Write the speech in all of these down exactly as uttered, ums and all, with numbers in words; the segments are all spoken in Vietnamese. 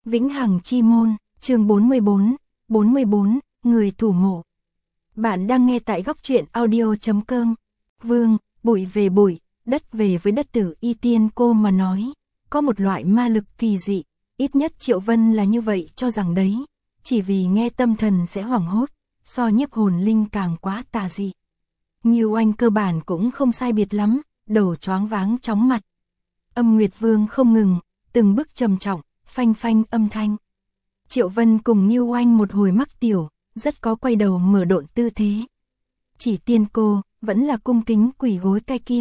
Vĩnh Hằng Chi Môn, chương bốn mươi bốn, bốn mươi bốn, người thủ mộ. Bạn đang nghe tại góc truyện audio.com. Vương, bụi về bụi, đất về với đất. Tử Y Tiên Cô mà nói, có một loại ma lực kỳ dị, ít nhất Triệu Vân là như vậy cho rằng đấy, chỉ vì nghe tâm thần sẽ hoảng hốt, so nhiếp hồn linh càng quá tà dị. Ngưu Anh cơ bản cũng không sai biệt lắm, đầu choáng váng chóng mặt. Âm Nguyệt Vương không ngừng, từng bước trầm trọng, phanh phanh âm thanh. Triệu Vân cùng Ngưu Anh một hồi mắc tiểu, rất có quay đầu mở độn tư thế. Chỉ Tiên Cô, vẫn là cung kính quỳ gối cái kia.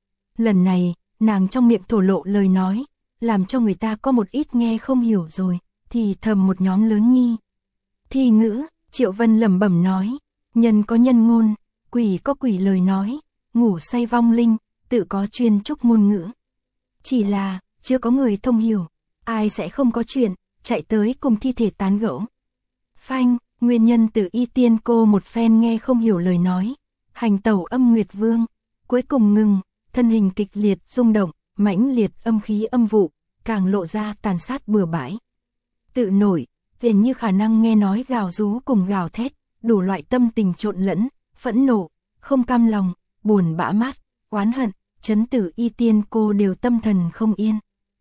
Lần này, nàng trong miệng thổ lộ lời nói, làm cho người ta có một ít nghe không hiểu rồi, thì thầm một nhóm lớn nghi. Thi ngữ, Triệu Vân lẩm bẩm nói, nhân có nhân ngôn, quỷ có quỷ lời nói, ngủ say vong linh, tự có chuyên trúc ngôn ngữ. Chỉ là, chưa có người thông hiểu, ai sẽ không có chuyện, chạy tới cùng thi thể tán gẫu. Phanh, nguyên nhân Tử Y Tiên Cô một phen nghe không hiểu lời nói, hành tẩu Âm Nguyệt Vương, cuối cùng ngừng, thân hình kịch liệt rung động, mãnh liệt âm khí âm vụ, càng lộ ra tàn sát bừa bãi. Tự nổi, liền như khả năng nghe nói gào rú cùng gào thét, đủ loại tâm tình trộn lẫn, phẫn nộ, không cam lòng, buồn bã mát, oán hận, chấn Tử Y Tiên Cô đều tâm thần không yên.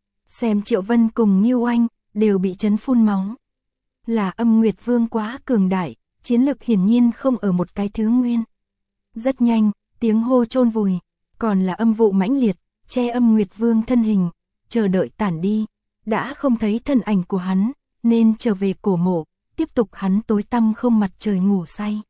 Xem Triệu Vân cùng Ngưu Anh, đều bị chấn phun máu. Là Âm Nguyệt Vương quá cường đại, chiến lực hiển nhiên không ở một cái thứ nguyên. Rất nhanh, tiếng hô chôn vùi, còn là âm vụ mãnh liệt, che Âm Nguyệt Vương thân hình, chờ đợi tản đi, đã không thấy thân ảnh của hắn, nên trở về cổ mộ, tiếp tục hắn tối tăm không mặt trời ngủ say.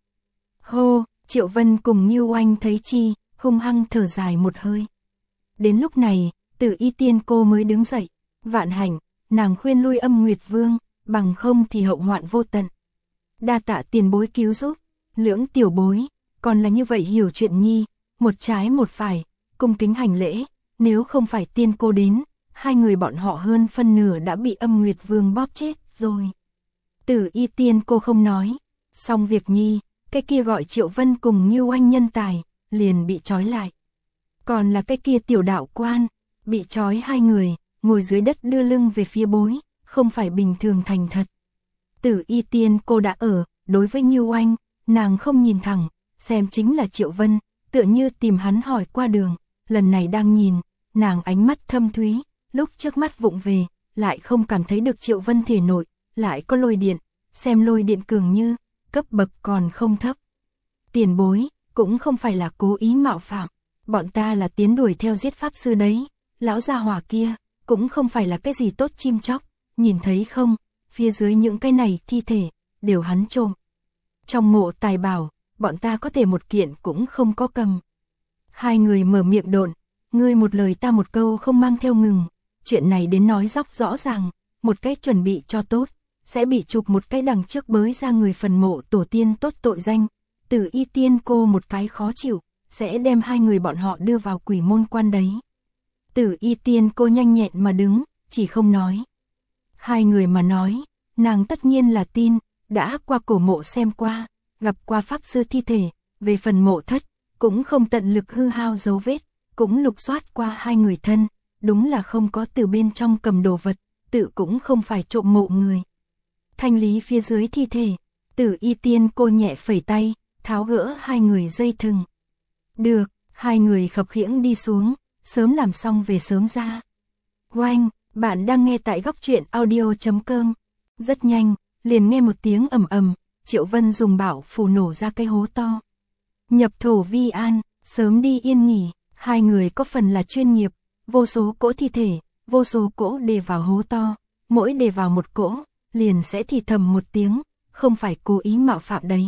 Hô, Triệu Vân cùng Ngưu Anh thấy chi, hung hăng thở dài một hơi. Đến lúc này, Tử Y Tiên Cô mới đứng dậy, vạn hạnh, nàng khuyên lui Âm Nguyệt Vương, bằng không thì hậu hoạn vô tận. Đa tạ tiền bối cứu giúp, lưỡng tiểu bối, còn là như vậy hiểu chuyện nhi, một trái một phải, cung kính hành lễ, nếu không phải Tiên Cô đến, hai người bọn họ hơn phân nửa đã bị Âm Nguyệt Vương bóp chết rồi. Tử Y Tiên Cô không nói, xong việc nhi, cái kia gọi Triệu Vân cùng Ngưu Anh nhân tài, liền bị trói lại. Còn là cái kia tiểu đạo quan, bị trói hai người, ngồi dưới đất đưa lưng về phía bối, không phải bình thường thành thật. Tử Y Tiên Cô đã ở, đối với Ngưu Anh, nàng không nhìn thẳng, xem chính là Triệu Vân, tựa như tìm hắn hỏi qua đường, lần này đang nhìn, nàng ánh mắt thâm thúy, lúc trước mắt vụng về, lại không cảm thấy được Triệu Vân thể nội, lại có lôi điện, xem lôi điện cường như, cấp bậc còn không thấp. Tiền bối, cũng không phải là cố ý mạo phạm, bọn ta là tiến đuổi theo giết pháp sư đấy, lão gia hỏa kia, cũng không phải là cái gì tốt chim chóc, nhìn thấy không, phía dưới những cái này thi thể, đều hắn trộm. Trong mộ tài bảo, bọn ta có thể một kiện cũng không có cầm. Hai người mở miệng độn, ngươi một lời ta một câu không mang theo ngừng, chuyện này đến nói dóc rõ ràng, một cách chuẩn bị cho tốt, sẽ bị chụp một cái đằng trước bới ra người phần mộ tổ tiên tốt tội danh. Tử Y Tiên Cô một cái khó chịu, sẽ đem hai người bọn họ đưa vào quỷ môn quan đấy. Tử Y Tiên Cô nhanh nhẹn mà đứng, chỉ không nói. Hai người mà nói, nàng tất nhiên là tin, đã qua cổ mộ xem qua, gặp qua pháp sư thi thể, về phần mộ thất, cũng không tận lực hư hao dấu vết, cũng lục soát qua hai người thân, đúng là không có từ bên trong cầm đồ vật, tự cũng không phải trộm mộ người. Thanh lý phía dưới thi thể, Tử Y Tiên Cô nhẹ phẩy tay, tháo gỡ hai người dây thừng. Được, hai người khập khiễng đi xuống, sớm làm xong về sớm ra. Oanh, bạn đang nghe tại góc truyện audio.com. Rất nhanh, liền nghe một tiếng ầm ầm, Triệu Vân dùng bảo phù nổ ra cái hố to. Nhập thổ vi an, sớm đi yên nghỉ, hai người có phần là chuyên nghiệp, vô số cỗ thi thể, vô số cỗ đề vào hố to, mỗi đề vào một cỗ, liền sẽ thì thầm một tiếng, không phải cố ý mạo phạm đấy.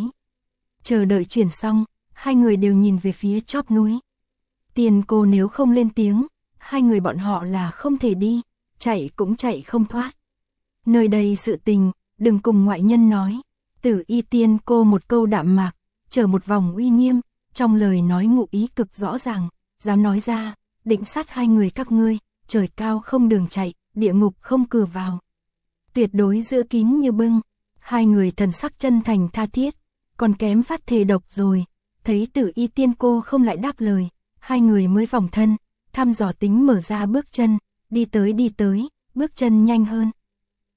Chờ đợi chuyển xong, hai người đều nhìn về phía chóp núi. Tiên Cô nếu không lên tiếng, hai người bọn họ là không thể đi, chạy cũng chạy không thoát. Nơi đây sự tình, đừng cùng ngoại nhân nói. Tử Y Tiên Cô một câu đạm mạc, chờ một vòng uy nghiêm, trong lời nói ngụ ý cực rõ ràng, dám nói ra, định sát hai người các ngươi, trời cao không đường chạy, địa ngục không cửa vào. Tuyệt đối giữ kín như bưng, hai người thần sắc chân thành tha thiết, còn kém phát thề độc rồi. Thấy Tử Y Tiên Cô không lại đáp lời, hai người mới vòng thân, thăm dò tính mở ra bước chân, đi tới đi tới, bước chân nhanh hơn.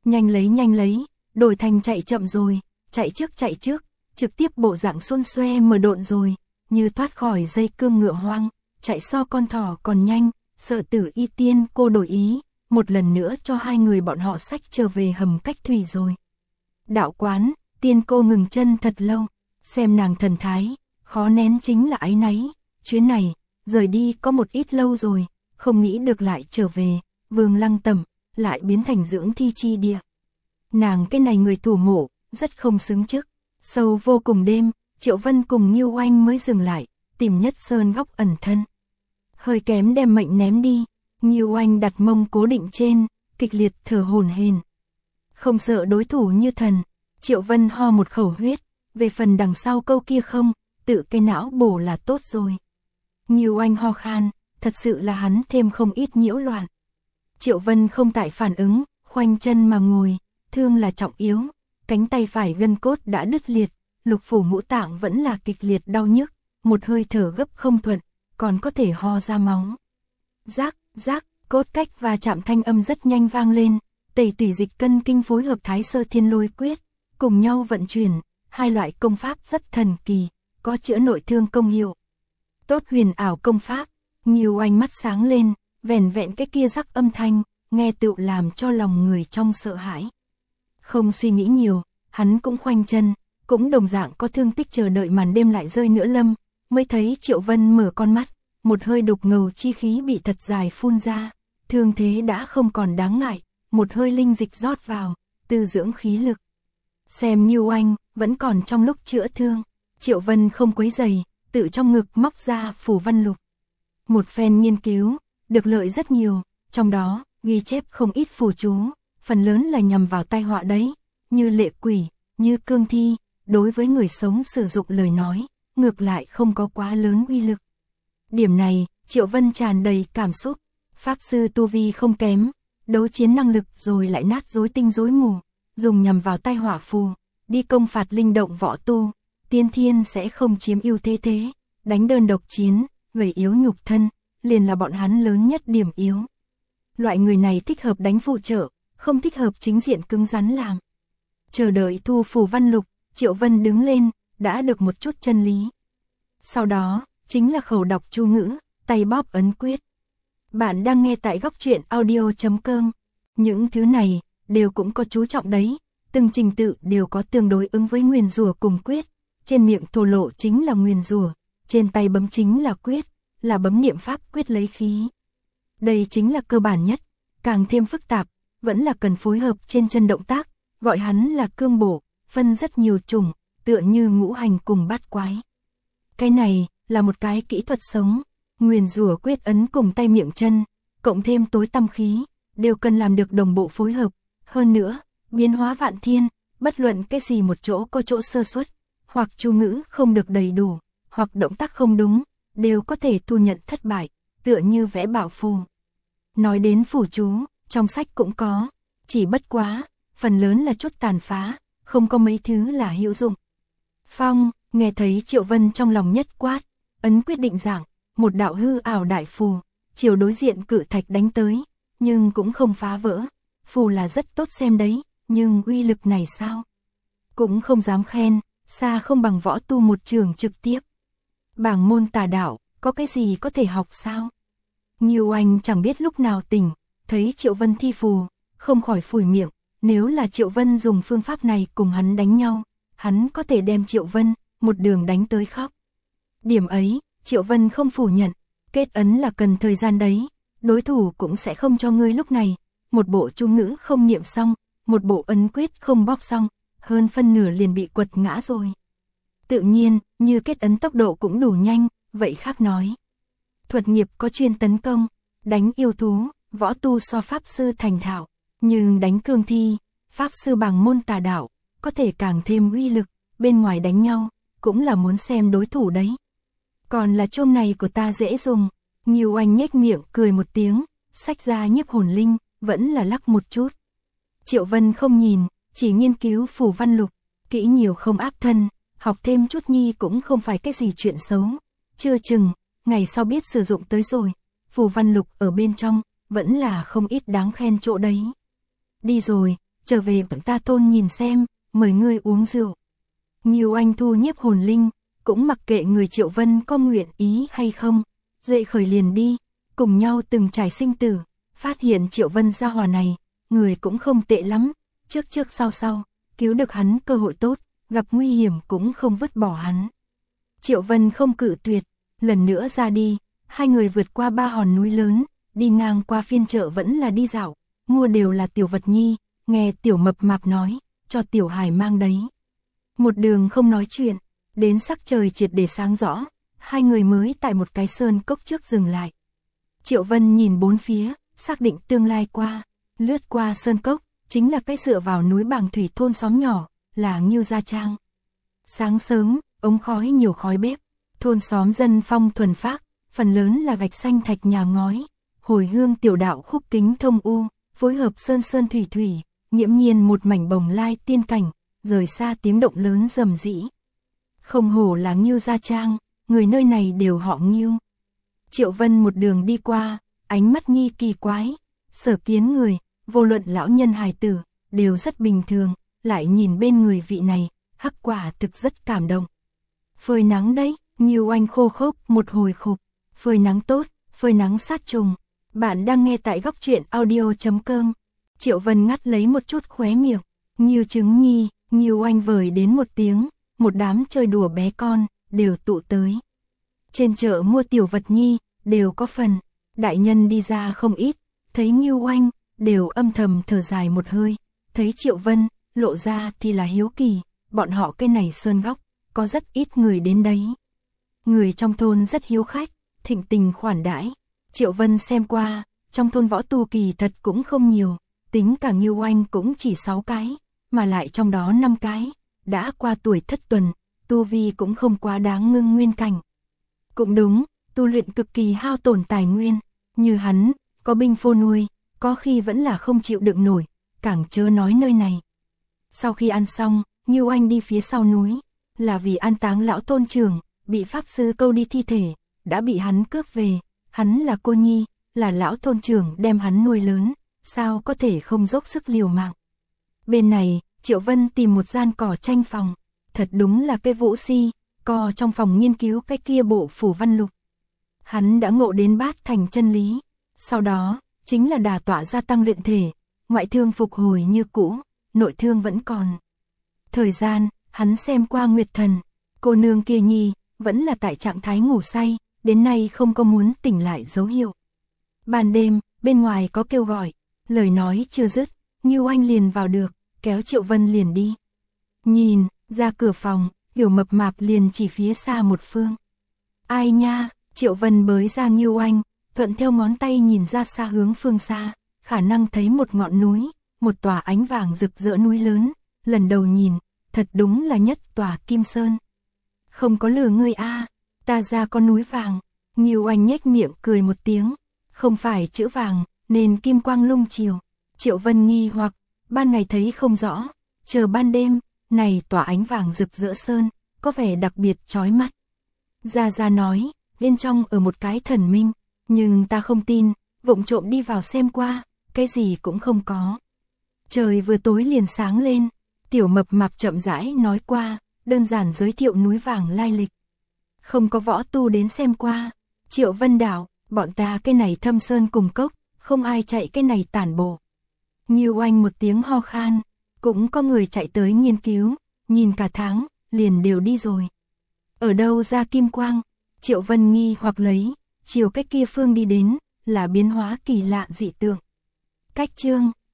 Nhanh lấy nhanh lấy, đổi thành chạy chậm rồi, chạy trước chạy trước, trực tiếp bộ dạng xôn xoe mở độn rồi, như thoát khỏi dây cương ngựa hoang, chạy so con thỏ còn nhanh, sợ Tử Y Tiên cô đổi ý, một lần nữa cho hai người bọn họ xách trở về hầm cách thủy rồi. Đạo quán, tiên cô ngừng chân thật lâu, xem nàng thần thái, khó nén chính là áy náy, chuyến này, rời đi có một ít lâu rồi, không nghĩ được lại trở về, Vương Lăng Tẩm, lại biến thành dưỡng thi chi địa. Nàng cái này người thủ mộ, rất không xứng chức, sâu vô cùng đêm, Triệu Vân cùng Ngưu Oanh mới dừng lại, tìm nhất sơn góc ẩn thân. Hơi kém đem mệnh ném đi, Ngưu Oanh đặt mông cố định trên, kịch liệt thở hổn hển. Không sợ đối thủ như thần, Triệu Vân ho một khẩu huyết, về phần đằng sau câu kia không, tự cái não bổ là tốt rồi. Ngưu Oanh ho khan, thật sự là hắn thêm không ít nhiễu loạn. Triệu Vân không tại phản ứng, khoanh chân mà ngồi, thương là trọng yếu, cánh tay phải gân cốt đã đứt liệt, lục phủ ngũ tạng vẫn là kịch liệt đau nhức, một hơi thở gấp không thuận, còn có thể ho ra máu. Rác, rác, cốt cách và chạm thanh âm rất nhanh vang lên, tẩy tủy dịch cân kinh phối hợp Thái Sơ Thiên Lôi Quyết, cùng nhau vận chuyển, hai loại công pháp rất thần kỳ, có chữa nội thương công hiệu. Tốt huyền ảo công pháp, Ngưu Oanh mắt sáng lên, vẻn vẹn cái kia rắc âm thanh, nghe tựu làm cho lòng người trong sợ hãi. Không suy nghĩ nhiều, hắn cũng khoanh chân, cũng đồng dạng có thương tích chờ đợi màn đêm lại rơi nữa lâm, mới thấy Triệu Vân mở con mắt, một hơi đục ngầu chi khí bị thật dài phun ra, thương thế đã không còn đáng ngại, một hơi linh dịch rót vào, tư dưỡng khí lực. Xem Ngưu Oanh, vẫn còn trong lúc chữa thương, Triệu Vân không quấy giày, tự trong ngực móc ra phù văn lục. Một phen nghiên cứu, được lợi rất nhiều, trong đó, ghi chép không ít phù chú, phần lớn là nhằm vào tai họa đấy, như lệ quỷ, như cương thi, đối với người sống sử dụng lời nói, ngược lại không có quá lớn uy lực. Điểm này, Triệu Vân tràn đầy cảm xúc, pháp sư tu vi không kém, đấu chiến năng lực rồi lại nát rối tinh rối mù, dùng nhằm vào tai họa phù, đi công phạt linh động võ tu, tiên thiên sẽ không chiếm ưu thế thế, đánh đơn độc chiến, gầy yếu nhục thân, liền là bọn hắn lớn nhất điểm yếu. Loại người này thích hợp đánh phụ trợ, không thích hợp chính diện cứng rắn làm. Chờ đợi thu phù văn lục, Triệu Vân đứng lên, đã được một chút chân lý. Sau đó, chính là khẩu đọc chú ngữ, tay bóp ấn quyết. Bạn đang nghe tại góc truyện audio chấm com. Những thứ này, đều cũng có chú trọng đấy, từng trình tự đều có tương đối ứng với nguyền rủa cùng quyết. Trên miệng thổ lộ chính là nguyền rủa, trên tay bấm chính là quyết, là bấm niệm pháp quyết lấy khí. Đây chính là cơ bản nhất, càng thêm phức tạp, vẫn là cần phối hợp trên chân động tác, gọi hắn là cương bổ, phân rất nhiều chủng, tựa như ngũ hành cùng bát quái. Cái này, là một cái kỹ thuật sống, nguyền rủa quyết ấn cùng tay miệng chân, cộng thêm tối tâm khí, đều cần làm được đồng bộ phối hợp, hơn nữa, biến hóa vạn thiên, bất luận cái gì một chỗ có chỗ sơ suất, hoặc chú ngữ không được đầy đủ, hoặc động tác không đúng, đều có thể thu nhận thất bại, tựa như vẽ bảo phù. Nói đến phù chú, trong sách cũng có, chỉ bất quá, phần lớn là chút tàn phá, không có mấy thứ là hữu dụng. Phong, nghe thấy Triệu Vân trong lòng nhất quát, ấn quyết định dạng, một đạo hư ảo đại phù, chiều đối diện cự thạch đánh tới, nhưng cũng không phá vỡ. Phù là rất tốt xem đấy, nhưng uy lực này sao? Cũng không dám khen, xa không bằng võ tu một trường trực tiếp. Bảng môn tà đạo, có cái gì có thể học sao? Ngưu Oanh chẳng biết lúc nào tỉnh, thấy Triệu Vân thi phù, không khỏi phủi miệng, nếu là Triệu Vân dùng phương pháp này cùng hắn đánh nhau, hắn có thể đem Triệu Vân, một đường đánh tới khóc. Điểm ấy, Triệu Vân không phủ nhận, kết ấn là cần thời gian đấy, đối thủ cũng sẽ không cho ngươi lúc này, một bộ chú ngữ không niệm xong, một bộ ấn quyết không bóp xong, hơn phân nửa liền bị quật ngã rồi. Tự nhiên, như kết ấn tốc độ cũng đủ nhanh, vậy khác nói. Thuật nghiệp có chuyên tấn công, đánh yêu thú, võ tu so pháp sư thành thạo, nhưng đánh cương thi, pháp sư bằng môn tà đạo, có thể càng thêm uy lực, bên ngoài đánh nhau, cũng là muốn xem đối thủ đấy. Còn là chôm này của ta dễ dùng, Ngưu Oanh nhếch miệng cười một tiếng, xách ra nhiếp hồn linh, vẫn là lắc một chút. Triệu Vân không nhìn, chỉ nghiên cứu phù văn lục, kỹ nhiều không áp thân, học thêm chút nhi cũng không phải cái gì chuyện xấu. Chưa chừng, ngày sau biết sử dụng tới rồi, phù văn lục ở bên trong, vẫn là không ít đáng khen chỗ đấy. Đi rồi, trở về bọn ta thôn nhìn xem, mời ngươi uống rượu. Ngưu Anh thu nhiếp hồn linh, cũng mặc kệ người Triệu Vân có nguyện ý hay không, dậy khởi liền đi, cùng nhau từng trải sinh tử, phát hiện Triệu Vân gia hỏa này, người cũng không tệ lắm, trước trước sau sau, cứu được hắn cơ hội tốt, gặp nguy hiểm cũng không vứt bỏ hắn. Triệu Vân không cự tuyệt, lần nữa ra đi, hai người vượt qua ba hòn núi lớn, đi ngang qua phiên chợ vẫn là đi dạo, mua đều là tiểu vật nhi, nghe tiểu mập mạp nói, cho tiểu hài mang đấy. Một đường không nói chuyện, đến sắc trời triệt để sáng rõ, hai người mới tại một cái sơn cốc trước dừng lại. Triệu Vân nhìn bốn phía, xác định tương lai qua, lướt qua sơn cốc, chính là cái dựa vào núi Bàng Thủy thôn xóm nhỏ, là Ngưu Gia Trang. Sáng sớm, ống khói nhiều khói bếp, thôn xóm dân phong thuần phác, phần lớn là gạch xanh thạch nhà ngói, hồi hương tiểu đạo khúc kính thông u, phối hợp sơn sơn thủy thủy, nghiễm nhiên một mảnh bồng lai tiên cảnh, rời xa tiếng động lớn rầm rĩ. Không hổ là Ngưu Gia Trang, người nơi này đều họ Ngưu. Triệu Vân một đường đi qua, ánh mắt nhi kỳ quái, sở kiến người, vô luận lão nhân hài tử, đều rất bình thường, lại nhìn bên người vị này, hắc quả thực rất cảm động. Phơi nắng đấy, Ngưu Anh khô khốc một hồi khục, phơi nắng tốt, phơi nắng sát trùng. Bạn đang nghe tại góc truyện audio chấm com. Triệu Vân ngắt lấy một chút khóe miệng, Ngưu trứng nhi, Ngưu Anh vời đến một tiếng, một đám chơi đùa bé con, đều tụ tới. Trên chợ mua tiểu vật nhi, đều có phần, đại nhân đi ra không ít, thấy Ngưu Anh, đều âm thầm thở dài một hơi, thấy Triệu Vân, lộ ra thì là hiếu kỳ, bọn họ cái này sơn góc, có rất ít người đến đấy. Người trong thôn rất hiếu khách, thịnh tình khoản đãi. Triệu Vân xem qua, trong thôn võ tu kỳ thật cũng không nhiều, tính cả Ngưu Anh cũng chỉ sáu cái, mà lại trong đó năm cái, đã qua tuổi thất tuần, tu vi cũng không quá đáng ngưng nguyên cảnh. Cũng đúng, tu luyện cực kỳ hao tổn tài nguyên, như hắn, có binh phô nuôi, có khi vẫn là không chịu đựng nổi, càng chớ nói nơi này. Sau khi ăn xong, Ngưu Anh đi phía sau núi, là vì an táng lão thôn trưởng, bị pháp sư câu đi thi thể, đã bị hắn cướp về, hắn là cô nhi, là lão thôn trưởng đem hắn nuôi lớn, sao có thể không dốc sức liều mạng. Bên này, Triệu Vân tìm một gian cỏ tranh phòng, thật đúng là cái vũ si, cỏ trong phòng nghiên cứu cái kia bộ phủ văn lục. Hắn đã ngộ đến bát thành chân lý, sau đó, chính là đả tọa gia tăng luyện thể, ngoại thương phục hồi như cũ, nội thương vẫn còn. Thời gian, hắn xem qua Nguyệt Thần, cô nương kia nhi, vẫn là tại trạng thái ngủ say, đến nay không có muốn tỉnh lại dấu hiệu. Ban đêm, bên ngoài có kêu gọi, lời nói chưa dứt, Ngưu Anh liền vào được, kéo Triệu Vân liền đi. Nhìn, ra cửa phòng, Tiểu mập mạp liền chỉ phía xa một phương. Ai nha, Triệu Vân bới ra Ngưu Anh, thuận theo ngón tay nhìn ra xa hướng phương xa, khả năng thấy một ngọn núi, một tòa ánh vàng rực rỡ núi lớn, lần đầu nhìn, thật đúng là nhất tòa Kim Sơn. Không có lừa ngươi a, ta ra con núi vàng. Ngưu Anh nhếch miệng cười một tiếng, không phải chữ vàng, nên kim quang lung chiều. Triệu Vân nghi hoặc, ban ngày thấy không rõ, chờ ban đêm, này tỏa ánh vàng rực rỡ sơn, có vẻ đặc biệt chói mắt. Gia Gia nói, bên trong ở một cái thần minh, nhưng ta không tin, vụng trộm đi vào xem qua, cái gì cũng không có. Trời vừa tối liền sáng lên, Tiểu mập mạp chậm rãi nói qua, đơn giản giới thiệu núi vàng lai lịch. Không có võ tu đến xem qua, Triệu Vân đảo, bọn ta cái này thâm sơn cùng cốc, không ai chạy cái này tản bộ. Ngưu Anh một tiếng ho khan, cũng có người chạy tới nghiên cứu, nhìn cả tháng, liền đều đi rồi. Ở đâu ra kim quang? Triệu Vân nghi hoặc lấy, chiều cách kia phương đi đến, là biến hóa kỳ lạ dị tượng. Cách chương,